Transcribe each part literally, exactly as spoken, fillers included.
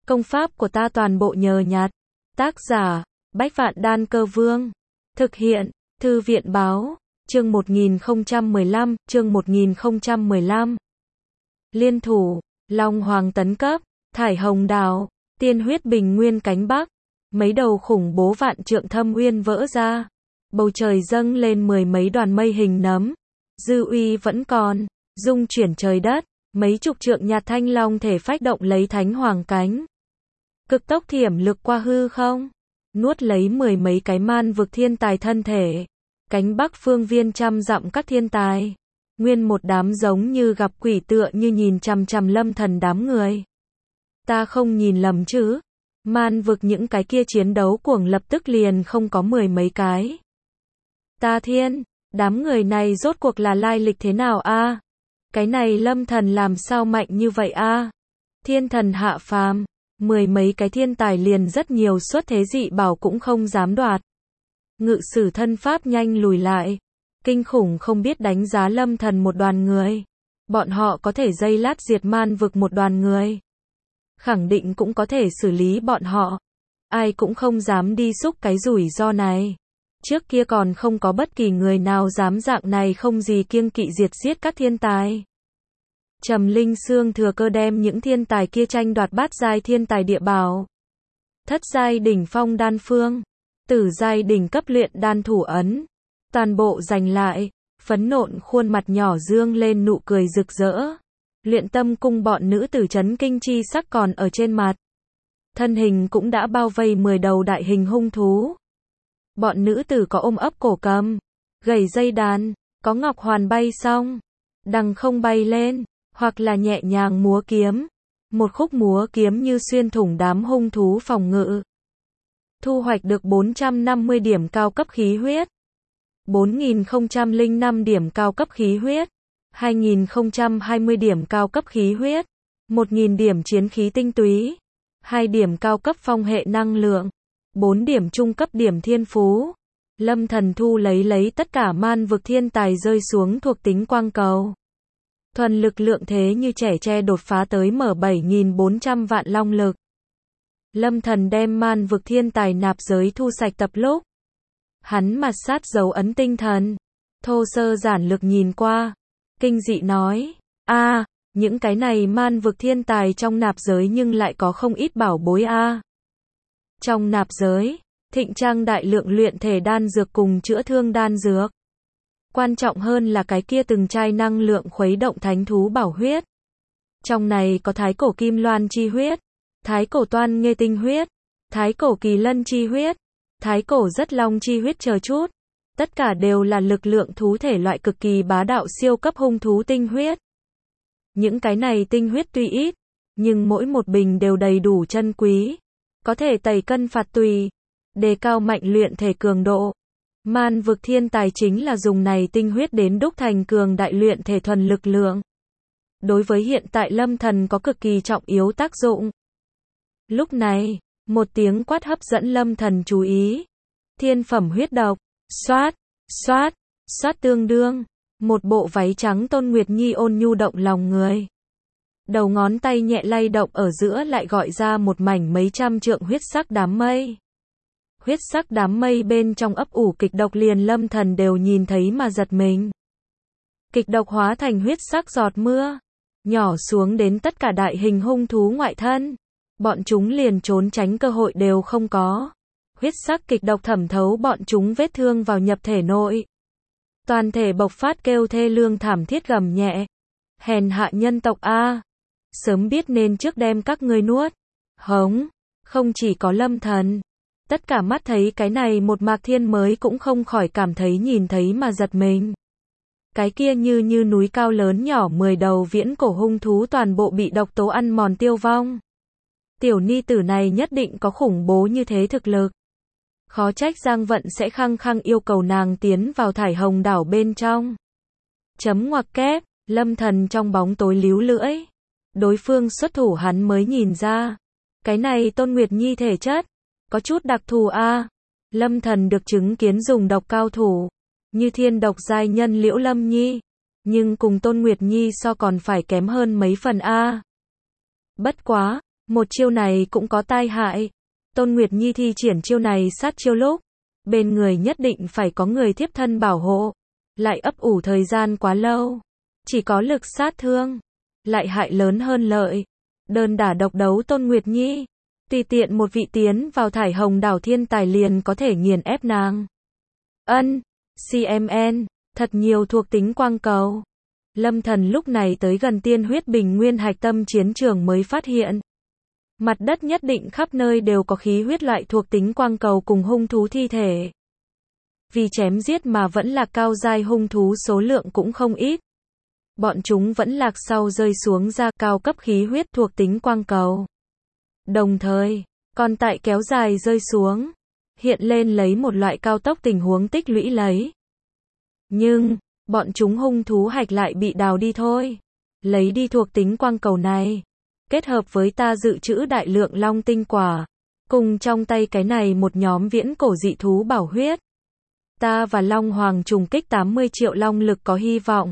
Công pháp của ta toàn bộ nhờ nhặt. Tác giả, Bách Vạn Đan Cơ Vương. Thực hiện, Thư viện Báo. Chương một nghìn không trăm mười lăm, chương một nghìn không trăm mười lăm. Liên thủ, Long Hoàng tấn cấp, Thải Hồng Đảo, tiên huyết bình nguyên cánh Bắc. Mấy đầu khủng bố vạn trượng thâm uyên vỡ ra. Bầu trời dâng lên mười mấy đoàn mây hình nấm. Dư uy vẫn còn, dung chuyển trời đất. Mấy chục trượng nhạt thanh long thể phách động lấy thánh hoàng cánh. Cực tốc thiểm lực qua hư không. Nuốt lấy mười mấy cái man vực thiên tài thân thể. Cánh Bắc phương viên trăm dặm các thiên tài. Nguyên một đám giống như gặp quỷ tựa như nhìn chằm chằm Lâm Thần đám người. Ta không nhìn lầm chứ. Man vực những cái kia chiến đấu cuồng lập tức liền không có mười mấy cái. Ta thiên, đám người này rốt cuộc là lai lịch thế nào a? Cái này Lâm Thần làm sao mạnh như vậy a? Thiên thần hạ phàm, mười mấy cái thiên tài liền rất nhiều xuất thế dị bảo cũng không dám đoạt. Ngự sử thân pháp nhanh lùi lại. Kinh khủng không biết đánh giá Lâm Thần một đoàn người. Bọn họ có thể giây lát diệt man vực một đoàn người. Khẳng định cũng có thể xử lý bọn họ. Ai cũng không dám đi xúc cái rủi ro này. Trước kia còn không có bất kỳ người nào dám dạng này không gì kiêng kỵ diệt giết các thiên tài. Trầm Linh Sương thừa cơ đem những thiên tài kia tranh đoạt bát giai thiên tài địa bảo. Thất giai đỉnh phong đan phương. Tử giai đỉnh cấp luyện đan thủ ấn. Toàn bộ giành lại. Phấn nộn khuôn mặt nhỏ dương lên nụ cười rực rỡ. Luyện tâm cung bọn nữ tử chấn kinh chi sắc còn ở trên mặt. Thân hình cũng đã bao vây mười đầu đại hình hung thú. Bọn nữ tử có ôm ấp cổ cầm, gầy dây đàn, có ngọc hoàn bay xong, đằng không bay lên, hoặc là nhẹ nhàng múa kiếm. Một khúc múa kiếm như xuyên thủng đám hung thú phòng ngự. Thu hoạch được bốn trăm năm mươi điểm cao cấp khí huyết. bốn nghìn không trăm lẻ năm điểm cao cấp khí huyết. hai nghìn không trăm hai mươi điểm cao cấp khí huyết. một nghìn điểm chiến khí tinh túy. hai điểm cao cấp phong hệ năng lượng. bốn điểm trung cấp điểm thiên phú. Lâm Thần thu lấy lấy tất cả man vực thiên tài rơi xuống thuộc tính quang cầu. Thuần lực lượng thế như trẻ tre đột phá tới mở bảy nghìn bốn trăm vạn long lực. Lâm Thần đem man vực thiên tài nạp giới thu sạch tập lúc. Hắn mặt sát dấu ấn tinh thần. Thô sơ giản lược nhìn qua. Kinh dị nói. a những cái này man vực thiên tài trong nạp giới nhưng lại có không ít bảo bối a. Trong nạp giới, thịnh trang đại lượng luyện thể đan dược cùng chữa thương đan dược. Quan trọng hơn là cái kia từng chai năng lượng khuấy động thánh thú bảo huyết. Trong này có thái cổ kim loan chi huyết, thái cổ toan nghê tinh huyết, thái cổ kỳ lân chi huyết, thái cổ rất long chi huyết chờ chút. Tất cả đều là lực lượng thú thể loại cực kỳ bá đạo siêu cấp hung thú tinh huyết. Những cái này tinh huyết tuy ít, nhưng mỗi một bình đều đầy đủ chân quý. Có thể tẩy cân phạt tùy, đề cao mạnh luyện thể cường độ. Man vực thiên tài chính là dùng này tinh huyết đến đúc thành cường đại luyện thể thuần lực lượng. Đối với hiện tại Lâm Thần có cực kỳ trọng yếu tác dụng. Lúc này, một tiếng quát hấp dẫn Lâm Thần chú ý. Thiên phẩm huyết độc, xoát, xoát, xoát tương đương. Một bộ váy trắng Tôn Nguyệt Nhi ôn nhu động lòng người. Đầu ngón tay nhẹ lay động ở giữa lại gọi ra một mảnh mấy trăm trượng huyết sắc đám mây. Huyết sắc đám mây bên trong ấp ủ kịch độc liền Lâm Thần đều nhìn thấy mà giật mình. Kịch độc hóa thành huyết sắc giọt mưa, nhỏ xuống đến tất cả đại hình hung thú ngoại thân. Bọn chúng liền trốn tránh cơ hội đều không có. Huyết sắc kịch độc thẩm thấu bọn chúng vết thương vào nhập thể nội. Toàn thể bộc phát kêu thê lương thảm thiết gầm nhẹ. Hèn hạ nhân tộc a, sớm biết nên trước đem các ngươi nuốt. Hống, không chỉ có Lâm Thần. Tất cả mắt thấy cái này một mạc thiên mới cũng không khỏi cảm thấy nhìn thấy mà giật mình. Cái kia như như núi cao lớn nhỏ mười đầu viễn cổ hung thú toàn bộ bị độc tố ăn mòn tiêu vong. Tiểu ni tử này nhất định có khủng bố như thế thực lực. Khó trách Giang Vận sẽ khăng khăng yêu cầu nàng tiến vào Thải Hồng Đảo bên trong. Chấm ngoặc kép, Lâm Thần trong bóng tối líu lưỡi. Đối phương xuất thủ hắn mới nhìn ra. Cái này Tôn Nguyệt Nhi thể chất có chút đặc thù a. Lâm Thần được chứng kiến dùng độc cao thủ, như thiên độc giai nhân Liễu Lâm Nhi, nhưng cùng Tôn Nguyệt Nhi so còn phải kém hơn mấy phần a. Bất quá, Một chiêu này cũng có tai hại. Tôn Nguyệt Nhi thi triển chiêu này sát chiêu lúc, bên người nhất định phải có người thiếp thân bảo hộ, lại ấp ủ thời gian quá lâu, chỉ có lực sát thương, lại hại lớn hơn lợi. Đơn đả độc đấu Tôn Nguyệt Nhi, tùy tiện một vị tiến vào thải hồng đảo thiên tài liền có thể nghiền ép nàng. Ân, xê em en, thật nhiều thuộc tính quang cầu. Lâm Thần lúc này tới gần tiên huyết bình nguyên hạch tâm chiến trường mới phát hiện. Mặt đất nhất định khắp nơi đều có khí huyết loại thuộc tính quang cầu cùng hung thú thi thể. Vì chém giết mà vẫn là cao giai hung thú số lượng cũng không ít. Bọn chúng vẫn lạc sau rơi xuống ra cao cấp khí huyết thuộc tính quang cầu. Đồng thời, còn tại kéo dài rơi xuống, hiện lên lấy một loại cao tốc tình huống tích lũy lấy. Nhưng, bọn chúng hung thú hạch lại bị đào đi thôi. Lấy đi thuộc tính quang cầu này, kết hợp với ta dự trữ đại lượng long tinh quả, cùng trong tay cái này một nhóm viễn cổ dị thú bảo huyết. Ta và Long Hoàng trùng kích tám mươi triệu long lực có hy vọng.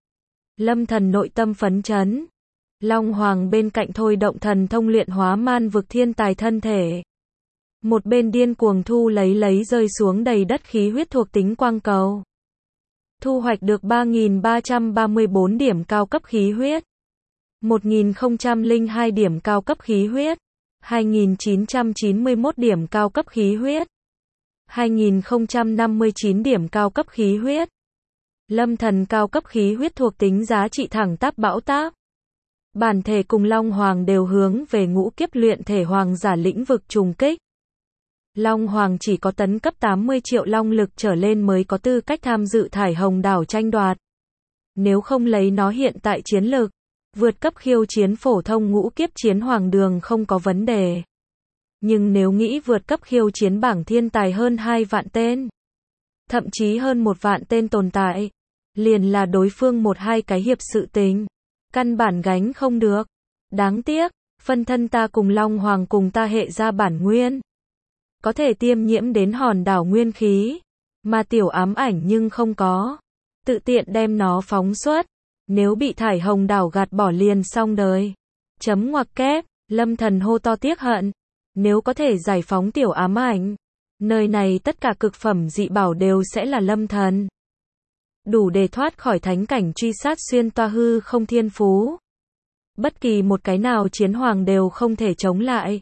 Lâm Thần nội tâm phấn chấn. Long Hoàng bên cạnh thôi động thần thông luyện hóa man vực thiên tài thân thể. Một bên điên cuồng thu lấy lấy rơi xuống đầy đất khí huyết thuộc tính quang cầu. Thu hoạch được ba nghìn ba trăm ba mươi bốn điểm cao cấp khí huyết. một nghìn không trăm lẻ hai điểm cao cấp khí huyết. hai nghìn chín trăm chín mươi mốt điểm cao cấp khí huyết. hai nghìn không trăm năm mươi chín điểm cao cấp khí huyết. Lâm Thần cao cấp khí huyết thuộc tính giá trị thẳng tắp bão táp. Bản thể cùng Long Hoàng đều hướng về ngũ kiếp luyện thể hoàng giả lĩnh vực trùng kích. Long Hoàng chỉ có tấn cấp tám mươi triệu long lực trở lên mới có tư cách tham dự thải hồng đảo tranh đoạt. Nếu không lấy nó hiện tại chiến lực, vượt cấp khiêu chiến phổ thông ngũ kiếp chiến hoàng đường không có vấn đề. Nhưng nếu nghĩ vượt cấp khiêu chiến bảng thiên tài hơn hai vạn tên, thậm chí hơn một vạn tên tồn tại, liền là đối phương một hai cái hiệp sự tình, căn bản gánh không được. Đáng tiếc, phân thân ta cùng Long Hoàng cùng ta hệ ra bản nguyên, có thể tiêm nhiễm đến hòn đảo nguyên khí, mà tiểu ám ảnh nhưng không có. Tự tiện đem nó phóng xuất, nếu bị thải hồng đảo gạt bỏ liền xong đời. Chấm ngoặc kép, Lâm Thần hô to tiếc hận. Nếu có thể giải phóng tiểu ám ảnh, nơi này tất cả cực phẩm dị bảo đều sẽ là Lâm Thần. Đủ để thoát khỏi thánh cảnh truy sát xuyên toa hư không thiên phú. Bất kỳ một cái nào chiến hoàng đều không thể chống lại.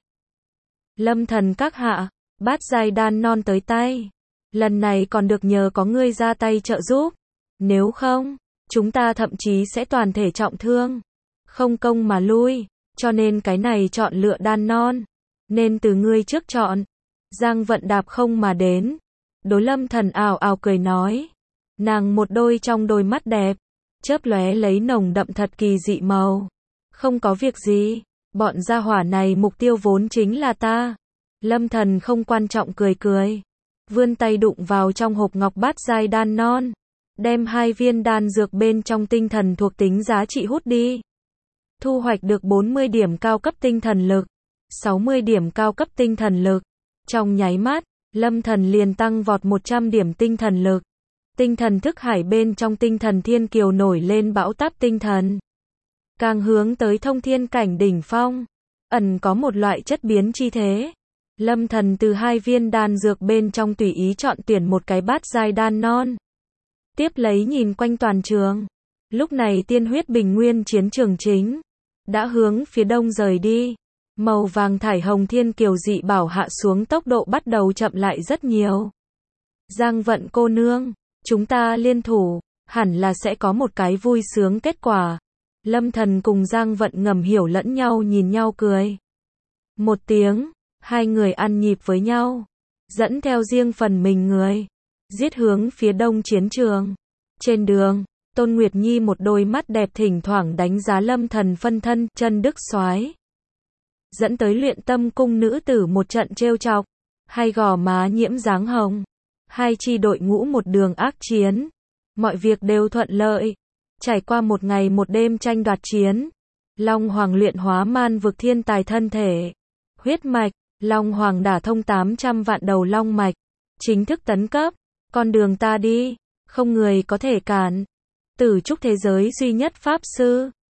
Lâm Thần các hạ, bát giai đan non tới tay. Lần này còn được nhờ có ngươi ra tay trợ giúp. Nếu không, chúng ta thậm chí sẽ toàn thể trọng thương. Không công mà lui, cho nên cái này chọn lựa đan non. Nên từ ngươi trước chọn. Giang Vận đạp không mà đến. Đối Lâm Thần ảo ảo cười nói. Nàng một đôi trong đôi mắt đẹp, chớp lóe lấy nồng đậm thật kỳ dị màu. Không có việc gì, bọn gia hỏa này mục tiêu vốn chính là ta. Lâm Thần không quan trọng cười cười. Vươn tay đụng vào trong hộp ngọc bát giai đan non. Đem hai viên đan dược bên trong tinh thần thuộc tính giá trị hút đi. Thu hoạch được bốn mươi điểm cao cấp tinh thần lực. sáu mươi điểm cao cấp tinh thần lực. Trong nháy mắt, Lâm Thần liền tăng vọt một trăm điểm tinh thần lực. Tinh thần thức hải bên trong tinh thần thiên kiều nổi lên bão táp tinh thần. Càng hướng tới thông thiên cảnh đỉnh phong, ẩn có một loại chất biến chi thế. Lâm Thần từ hai viên đan dược bên trong tùy ý chọn tuyển một cái bát giai đan non. Tiếp lấy nhìn quanh toàn trường. Lúc này tiên huyết bình nguyên chiến trường chính đã hướng phía đông rời đi. Màu vàng thải hồng thiên kiều dị bảo hạ xuống tốc độ bắt đầu chậm lại rất nhiều. Giang Vận cô nương, chúng ta liên thủ, hẳn là sẽ có một cái vui sướng kết quả. Lâm Thần cùng Giang Vận ngầm hiểu lẫn nhau nhìn nhau cười. Một tiếng, hai người ăn nhịp với nhau, dẫn theo riêng phần mình người, giết hướng phía đông chiến trường. Trên đường, Tôn Nguyệt Nhi một đôi mắt đẹp thỉnh thoảng đánh giá Lâm Thần phân thân chân đức soái, dẫn tới luyện tâm cung nữ tử một trận trêu chọc, hai gò má nhiễm dáng hồng. Hai chi đội ngũ một đường ác chiến, mọi việc đều thuận lợi. Trải qua một ngày một đêm tranh đoạt chiến, Long Hoàng luyện hóa man vực thiên tài thân thể, huyết mạch, Long Hoàng đả thông tám trăm vạn đầu long mạch, chính thức tấn cấp. Con đường ta đi, không người có thể cản. Tử trúc thế giới duy nhất pháp sư.